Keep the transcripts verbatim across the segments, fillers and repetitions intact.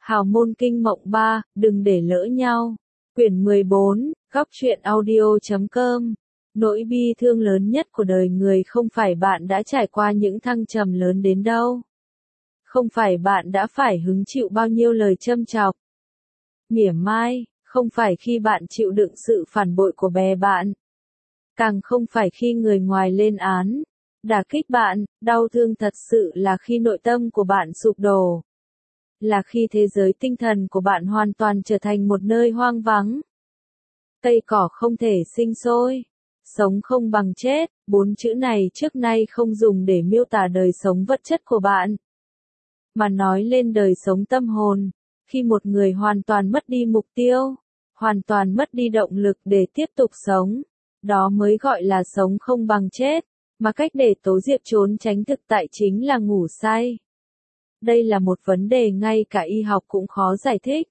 Hào môn kinh mộng ba, đừng để lỡ nhau. Quyển mười bốn, góc truyện audio chấm com. Nỗi bi thương lớn nhất của đời người không phải bạn đã trải qua những thăng trầm lớn đến đâu. Không phải bạn đã phải hứng chịu bao nhiêu lời châm chọc, mỉa mai, không phải khi bạn chịu đựng sự phản bội của bè bạn. Càng không phải khi người ngoài lên án, đả kích bạn, đau thương thật sự là khi nội tâm của bạn sụp đổ. Là khi thế giới tinh thần của bạn hoàn toàn trở thành một nơi hoang vắng. Cây cỏ không thể sinh sôi, sống không bằng chết, bốn chữ này trước nay không dùng để miêu tả đời sống vật chất của bạn, mà nói lên đời sống tâm hồn, khi một người hoàn toàn mất đi mục tiêu, hoàn toàn mất đi động lực để tiếp tục sống, đó mới gọi là sống không bằng chết, mà cách để Tố Diệp trốn tránh thực tại chính là ngủ say. Đây là một vấn đề ngay cả y học cũng khó giải thích.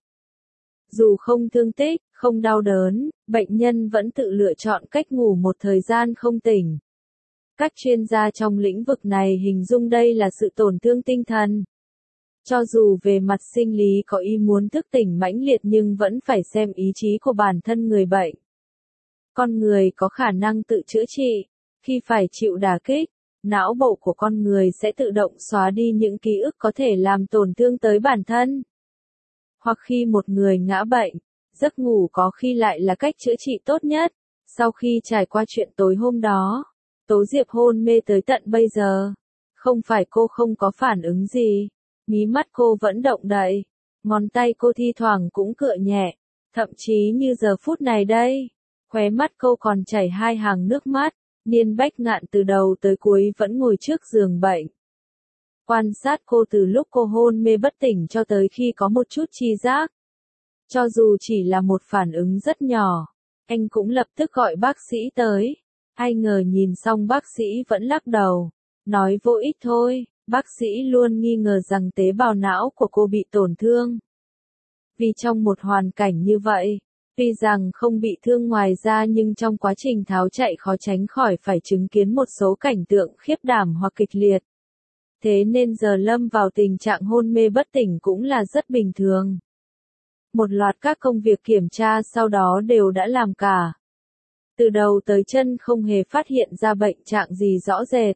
Dù không thương tích, không đau đớn, bệnh nhân vẫn tự lựa chọn cách ngủ một thời gian không tỉnh. Các chuyên gia trong lĩnh vực này hình dung đây là sự tổn thương tinh thần. Cho dù về mặt sinh lý có ý muốn thức tỉnh mãnh liệt nhưng vẫn phải xem ý chí của bản thân người bệnh. Con người có khả năng tự chữa trị. Khi phải chịu đả kích, não bộ của con người sẽ tự động xóa đi những ký ức có thể làm tổn thương tới bản thân. Hoặc khi một người ngã bệnh, giấc ngủ có khi lại là cách chữa trị tốt nhất. Sau khi trải qua chuyện tối hôm đó, Tố Diệp hôn mê tới tận bây giờ. Không phải cô không có phản ứng gì, mí mắt cô vẫn động đậy, ngón tay cô thi thoảng cũng cựa nhẹ, thậm chí như giờ phút này đây, khóe mắt cô còn chảy hai hàng nước mắt. Niên Bách Ngạn từ đầu tới cuối vẫn ngồi trước giường bệnh. Quan sát cô từ lúc cô hôn mê bất tỉnh cho tới khi có một chút tri giác. Cho dù chỉ là một phản ứng rất nhỏ, anh cũng lập tức gọi bác sĩ tới. Ai ngờ nhìn xong bác sĩ vẫn lắc đầu, nói vô ích thôi, bác sĩ luôn nghi ngờ rằng tế bào não của cô bị tổn thương. Vì trong một hoàn cảnh như vậy, tuy rằng không bị thương ngoài da nhưng trong quá trình tháo chạy khó tránh khỏi phải chứng kiến một số cảnh tượng khiếp đảm hoặc kịch liệt. Thế nên giờ lâm vào tình trạng hôn mê bất tỉnh cũng là rất bình thường. Một loạt các công việc kiểm tra sau đó đều đã làm cả. Từ đầu tới chân không hề phát hiện ra bệnh trạng gì rõ rệt.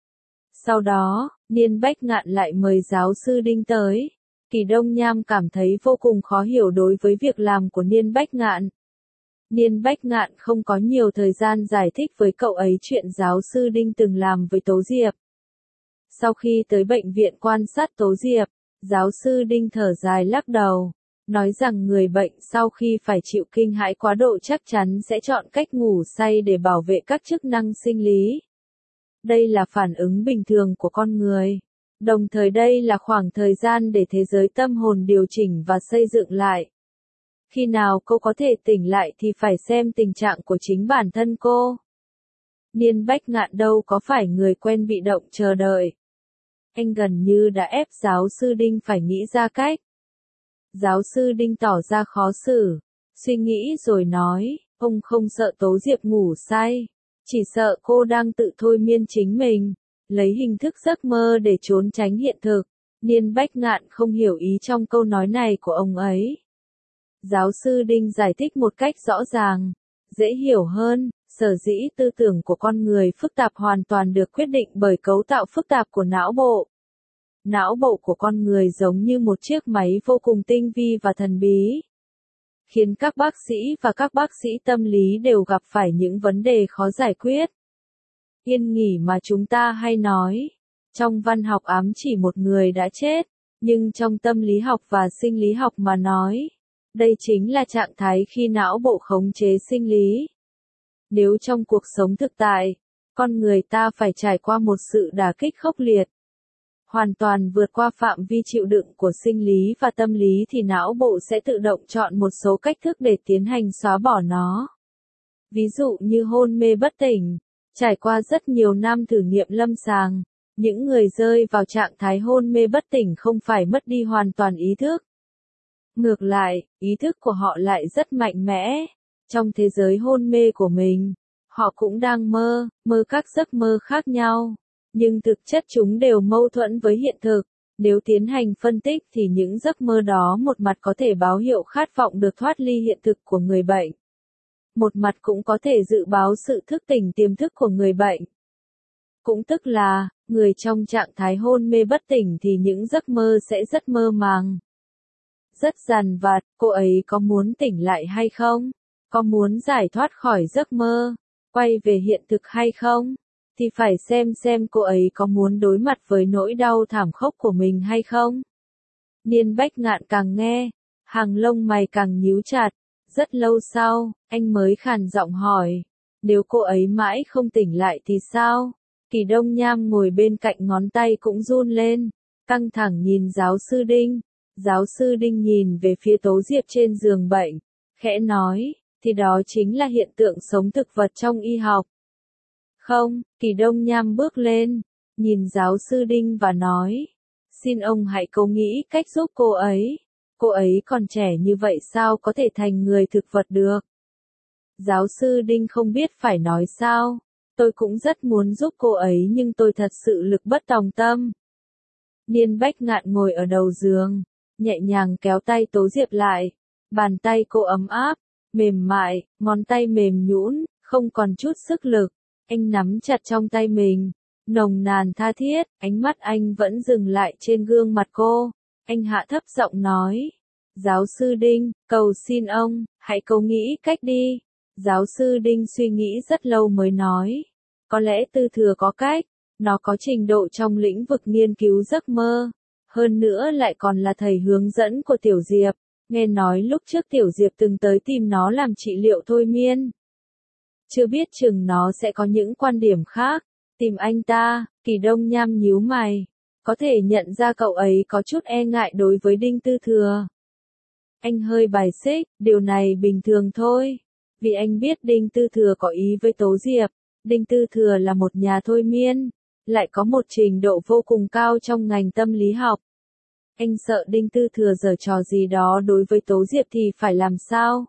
Sau đó, Niên Bách Ngạn lại mời giáo sư Đinh tới. Kỳ Đông Nham cảm thấy vô cùng khó hiểu đối với việc làm của Niên Bách Ngạn. Niên Bách Ngạn không có nhiều thời gian giải thích với cậu ấy chuyện giáo sư Đinh từng làm với Tố Diệp. Sau khi tới bệnh viện quan sát Tố Diệp, giáo sư Đinh thở dài lắc đầu, nói rằng người bệnh sau khi phải chịu kinh hãi quá độ chắc chắn sẽ chọn cách ngủ say để bảo vệ các chức năng sinh lý. Đây là phản ứng bình thường của con người. Đồng thời đây là khoảng thời gian để thế giới tâm hồn điều chỉnh và xây dựng lại. Khi nào cô có thể tỉnh lại thì phải xem tình trạng của chính bản thân cô. Niên Bách Ngạn đâu có phải người quen bị động chờ đợi. Anh gần như đã ép giáo sư Đinh phải nghĩ ra cách. Giáo sư Đinh tỏ ra khó xử, suy nghĩ rồi nói, ông không sợ Tố Diệp ngủ say, chỉ sợ cô đang tự thôi miên chính mình, lấy hình thức giấc mơ để trốn tránh hiện thực. Niên Bách Ngạn không hiểu ý trong câu nói này của ông ấy. Giáo sư Đinh giải thích một cách rõ ràng, dễ hiểu hơn, sở dĩ tư tưởng của con người phức tạp hoàn toàn được quyết định bởi cấu tạo phức tạp của não bộ. Não bộ của con người giống như một chiếc máy vô cùng tinh vi và thần bí, khiến các bác sĩ và các bác sĩ tâm lý đều gặp phải những vấn đề khó giải quyết. Yên nghỉ mà chúng ta hay nói, trong văn học ám chỉ một người đã chết, nhưng trong tâm lý học và sinh lý học mà nói, đây chính là trạng thái khi não bộ khống chế sinh lý. Nếu trong cuộc sống thực tại, con người ta phải trải qua một sự đả kích khốc liệt, hoàn toàn vượt qua phạm vi chịu đựng của sinh lý và tâm lý thì não bộ sẽ tự động chọn một số cách thức để tiến hành xóa bỏ nó. Ví dụ như hôn mê bất tỉnh. Trải qua rất nhiều năm thử nghiệm lâm sàng, những người rơi vào trạng thái hôn mê bất tỉnh không phải mất đi hoàn toàn ý thức. Ngược lại, ý thức của họ lại rất mạnh mẽ. Trong thế giới hôn mê của mình, họ cũng đang mơ, mơ các giấc mơ khác nhau. Nhưng thực chất chúng đều mâu thuẫn với hiện thực. Nếu tiến hành phân tích thì những giấc mơ đó một mặt có thể báo hiệu khát vọng được thoát ly hiện thực của người bệnh. Một mặt cũng có thể dự báo sự thức tỉnh tiềm thức của người bệnh. Cũng tức là, người trong trạng thái hôn mê bất tỉnh thì những giấc mơ sẽ rất mơ màng. Rất dằn vặt, cô ấy có muốn tỉnh lại hay không? Có muốn giải thoát khỏi giấc mơ, quay về hiện thực hay không? Thì phải xem xem cô ấy có muốn đối mặt với nỗi đau thảm khốc của mình hay không? Niên Bách Ngạn càng nghe, hàng lông mày càng nhíu chặt. Rất lâu sau, anh mới khàn giọng hỏi, nếu cô ấy mãi không tỉnh lại thì sao? Kỳ Đông Nham ngồi bên cạnh ngón tay cũng run lên, căng thẳng nhìn giáo sư Đinh. Giáo sư Đinh nhìn về phía Tố Diệp trên giường bệnh, khẽ nói, thì đó chính là hiện tượng sống thực vật trong y học. Không, Kỳ Đông Nham bước lên, nhìn giáo sư Đinh và nói, xin ông hãy cố nghĩ cách giúp cô ấy. Cô ấy còn trẻ như vậy sao có thể thành người thực vật được? Giáo sư Đinh không biết phải nói sao. Tôi cũng rất muốn giúp cô ấy nhưng tôi thật sự lực bất tòng tâm. Niên Bách Ngạn ngồi ở đầu giường, nhẹ nhàng kéo tay Tố Diệp lại. Bàn tay cô ấm áp, mềm mại, ngón tay mềm nhũn, không còn chút sức lực. Anh nắm chặt trong tay mình, nồng nàn tha thiết, ánh mắt anh vẫn dừng lại trên gương mặt cô. Anh hạ thấp giọng nói, giáo sư Đinh, cầu xin ông, hãy cố nghĩ cách đi. Giáo sư Đinh suy nghĩ rất lâu mới nói, có lẽ Tư Thừa có cách, nó có trình độ trong lĩnh vực nghiên cứu giấc mơ. Hơn nữa lại còn là thầy hướng dẫn của Tiểu Diệp, nghe nói lúc trước Tiểu Diệp từng tới tìm nó làm trị liệu thôi miên. Chưa biết chừng nó sẽ có những quan điểm khác, tìm anh ta. Kỳ Đông Nham nhíu mày, có thể nhận ra cậu ấy có chút e ngại đối với Đinh Tư Thừa. Anh hơi bài xích, điều này bình thường thôi, vì anh biết Đinh Tư Thừa có ý với Tố Diệp. Đinh Tư Thừa là một nhà thôi miên, lại có một trình độ vô cùng cao trong ngành tâm lý học. Anh sợ Đinh Tư Thừa giở trò gì đó đối với Tố Diệp thì phải làm sao?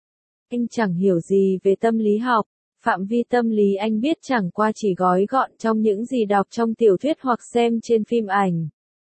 Anh chẳng hiểu gì về tâm lý học, phạm vi tâm lý anh biết chẳng qua chỉ gói gọn trong những gì đọc trong tiểu thuyết hoặc xem trên phim ảnh.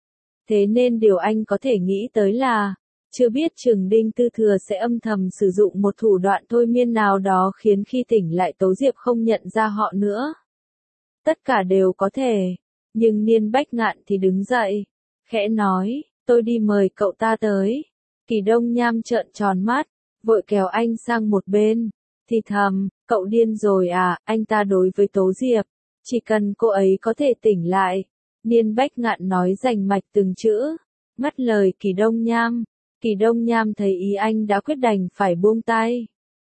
Thế nên điều anh có thể nghĩ tới là, chưa biết chừng Đinh Tư Thừa sẽ âm thầm sử dụng một thủ đoạn thôi miên nào đó khiến khi tỉnh lại Tố Diệp không nhận ra họ nữa. Tất cả đều có thể, nhưng Niên Bách Ngạn thì đứng dậy, khẽ nói, tôi đi mời cậu ta tới. Kỳ Đông Nham trợn tròn mắt, vội kéo anh sang một bên, thì thầm, cậu điên rồi à, anh ta đối với Tố Diệp, chỉ cần cô ấy có thể tỉnh lại. Niên Bách Ngạn nói rành mạch từng chữ, ngắt lời Kỳ Đông Nham. Kỳ Đông Nham thấy ý anh đã quyết đành phải buông tay.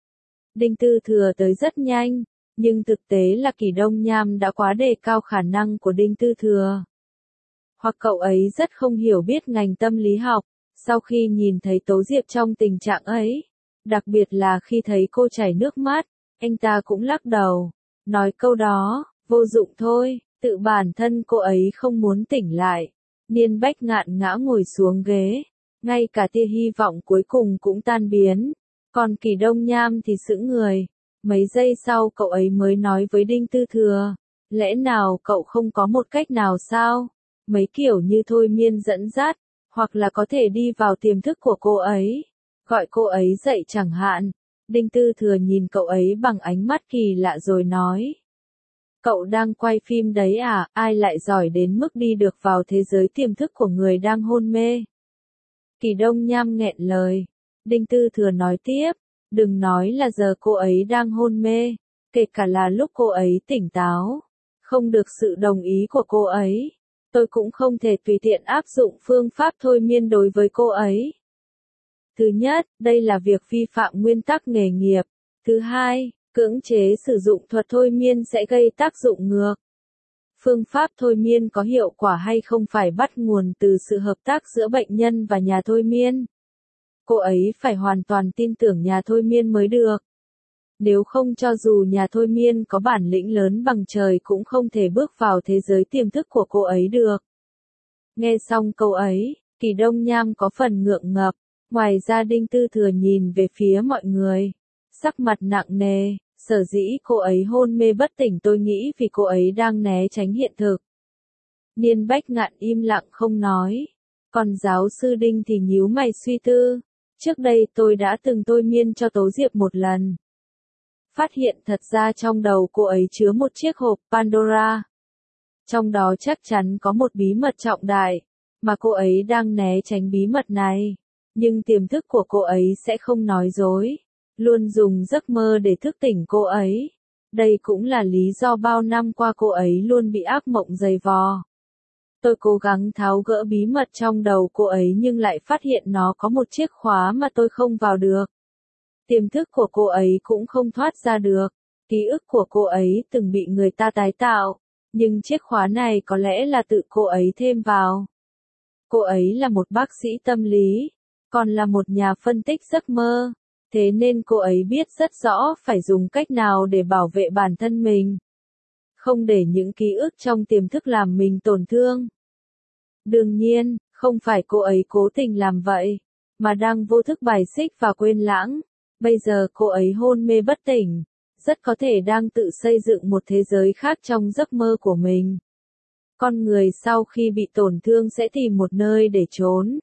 Đinh Tư Thừa tới rất nhanh, nhưng thực tế là Kỳ Đông Nham đã quá đề cao khả năng của Đinh Tư Thừa. Hoặc cậu ấy rất không hiểu biết ngành tâm lý học, sau khi nhìn thấy Tố Diệp trong tình trạng ấy, đặc biệt là khi thấy cô chảy nước mắt, anh ta cũng lắc đầu, nói câu đó, vô dụng thôi, tự bản thân cô ấy không muốn tỉnh lại. Niên Bách Ngạn ngã ngồi xuống ghế, ngay cả tia hy vọng cuối cùng cũng tan biến, còn Kỳ Đông Nham thì sững người. Mấy giây sau cậu ấy mới nói với Đinh Tư Thừa, lẽ nào cậu không có một cách nào sao? Mấy kiểu như thôi miên dẫn dắt, hoặc là có thể đi vào tiềm thức của cô ấy, gọi cô ấy dậy chẳng hạn. Đinh Tư Thừa nhìn cậu ấy bằng ánh mắt kỳ lạ rồi nói, cậu đang quay phim đấy à, ai lại giỏi đến mức đi được vào thế giới tiềm thức của người đang hôn mê? Kỳ Đông Nham nghẹn lời. Đinh Tư Thừa nói tiếp, đừng nói là giờ cô ấy đang hôn mê, kể cả là lúc cô ấy tỉnh táo, không được sự đồng ý của cô ấy, tôi cũng không thể tùy tiện áp dụng phương pháp thôi miên đối với cô ấy. Thứ nhất, đây là việc vi phạm nguyên tắc nghề nghiệp. Thứ hai, cưỡng chế sử dụng thuật thôi miên sẽ gây tác dụng ngược. Phương pháp thôi miên có hiệu quả hay không phải bắt nguồn từ sự hợp tác giữa bệnh nhân và nhà thôi miên. Cô ấy phải hoàn toàn tin tưởng nhà thôi miên mới được. Nếu không cho dù nhà thôi miên có bản lĩnh lớn bằng trời cũng không thể bước vào thế giới tiềm thức của cô ấy được. Nghe xong câu ấy, Kỳ Đông Nham có phần ngượng ngập, ngoài ra Đinh Tư Thừa nhìn về phía mọi người, sắc mặt nặng nề, sở dĩ cô ấy hôn mê bất tỉnh tôi nghĩ vì cô ấy đang né tránh hiện thực. Niên Bách Ngạn im lặng không nói. Còn giáo sư Đinh thì nhíu mày suy tư. Trước đây tôi đã từng thôi miên cho Tố Diệp một lần. Phát hiện thật ra trong đầu cô ấy chứa một chiếc hộp Pandora. Trong đó chắc chắn có một bí mật trọng đại, mà cô ấy đang né tránh bí mật này. Nhưng tiềm thức của cô ấy sẽ không nói dối, luôn dùng giấc mơ để thức tỉnh cô ấy. Đây cũng là lý do bao năm qua cô ấy luôn bị ác mộng dày vò. Tôi cố gắng tháo gỡ bí mật trong đầu cô ấy nhưng lại phát hiện nó có một chiếc khóa mà tôi không vào được. Tiềm thức của cô ấy cũng không thoát ra được. Ký ức của cô ấy từng bị người ta tái tạo, nhưng chiếc khóa này có lẽ là tự cô ấy thêm vào. Cô ấy là một bác sĩ tâm lý, còn là một nhà phân tích giấc mơ. Thế nên cô ấy biết rất rõ phải dùng cách nào để bảo vệ bản thân mình. Không để những ký ức trong tiềm thức làm mình tổn thương. Đương nhiên, không phải cô ấy cố tình làm vậy, mà đang vô thức bài xích và quên lãng. Bây giờ cô ấy hôn mê bất tỉnh, rất có thể đang tự xây dựng một thế giới khác trong giấc mơ của mình. Con người sau khi bị tổn thương sẽ tìm một nơi để trốn.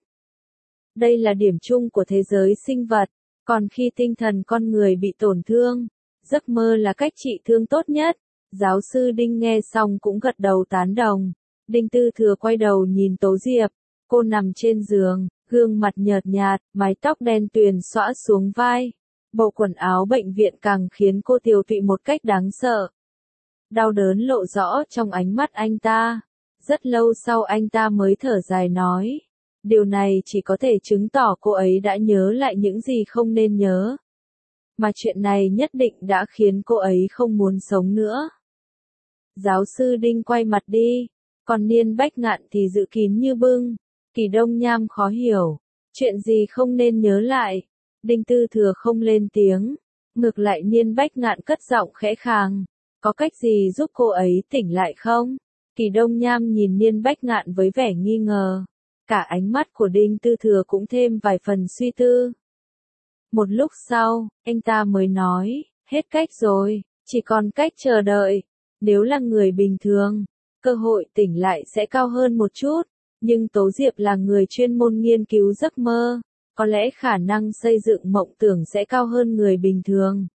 Đây là điểm chung của thế giới sinh vật, còn khi tinh thần con người bị tổn thương, giấc mơ là cách trị thương tốt nhất. Giáo sư Đinh nghe xong cũng gật đầu tán đồng. Đinh Tư Thừa quay đầu nhìn Tố Diệp, cô nằm trên giường, gương mặt nhợt nhạt, mái tóc đen tuyền xõa xuống vai. Bộ quần áo bệnh viện càng khiến cô tiều tụy một cách đáng sợ. Đau đớn lộ rõ trong ánh mắt anh ta. Rất lâu sau anh ta mới thở dài nói. Điều này chỉ có thể chứng tỏ cô ấy đã nhớ lại những gì không nên nhớ. Mà chuyện này nhất định đã khiến cô ấy không muốn sống nữa. Giáo sư Đinh quay mặt đi, còn Niên Bách Ngạn thì giữ kín như bưng. Kỳ Đông Nham khó hiểu. Chuyện gì không nên nhớ lại? Đinh Tư Thừa không lên tiếng. Ngược lại Niên Bách Ngạn cất giọng khẽ khàng. Có cách gì giúp cô ấy tỉnh lại không? Kỳ Đông Nham nhìn Niên Bách Ngạn với vẻ nghi ngờ. Cả ánh mắt của Đinh Tư Thừa cũng thêm vài phần suy tư. Một lúc sau, anh ta mới nói, hết cách rồi, chỉ còn cách chờ đợi. Nếu là người bình thường, cơ hội tỉnh lại sẽ cao hơn một chút, nhưng Tố Diệp là người chuyên môn nghiên cứu giấc mơ, có lẽ khả năng xây dựng mộng tưởng sẽ cao hơn người bình thường.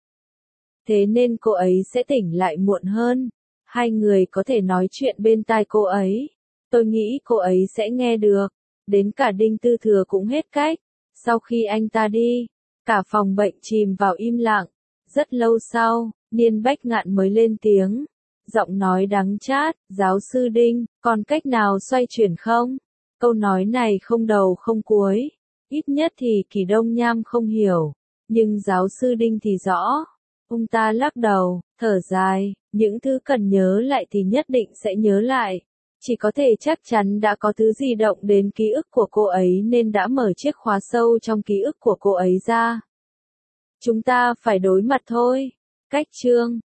Thế nên cô ấy sẽ tỉnh lại muộn hơn. Hai người có thể nói chuyện bên tai cô ấy. Tôi nghĩ cô ấy sẽ nghe được. Đến cả Đinh Tư Thừa cũng hết cách. Sau khi anh ta đi, cả phòng bệnh chìm vào im lặng. Rất lâu sau, Niên Bách Ngạn mới lên tiếng. Giọng nói đắng chát, giáo sư Đinh, còn cách nào xoay chuyển không? Câu nói này không đầu không cuối. Ít nhất thì Kỳ Đông Nham không hiểu. Nhưng giáo sư Đinh thì rõ. Ông ta lắc đầu, thở dài, những thứ cần nhớ lại thì nhất định sẽ nhớ lại. Chỉ có thể chắc chắn đã có thứ gì động đến ký ức của cô ấy nên đã mở chiếc khóa sâu trong ký ức của cô ấy ra. Chúng ta phải đối mặt thôi. Cách chương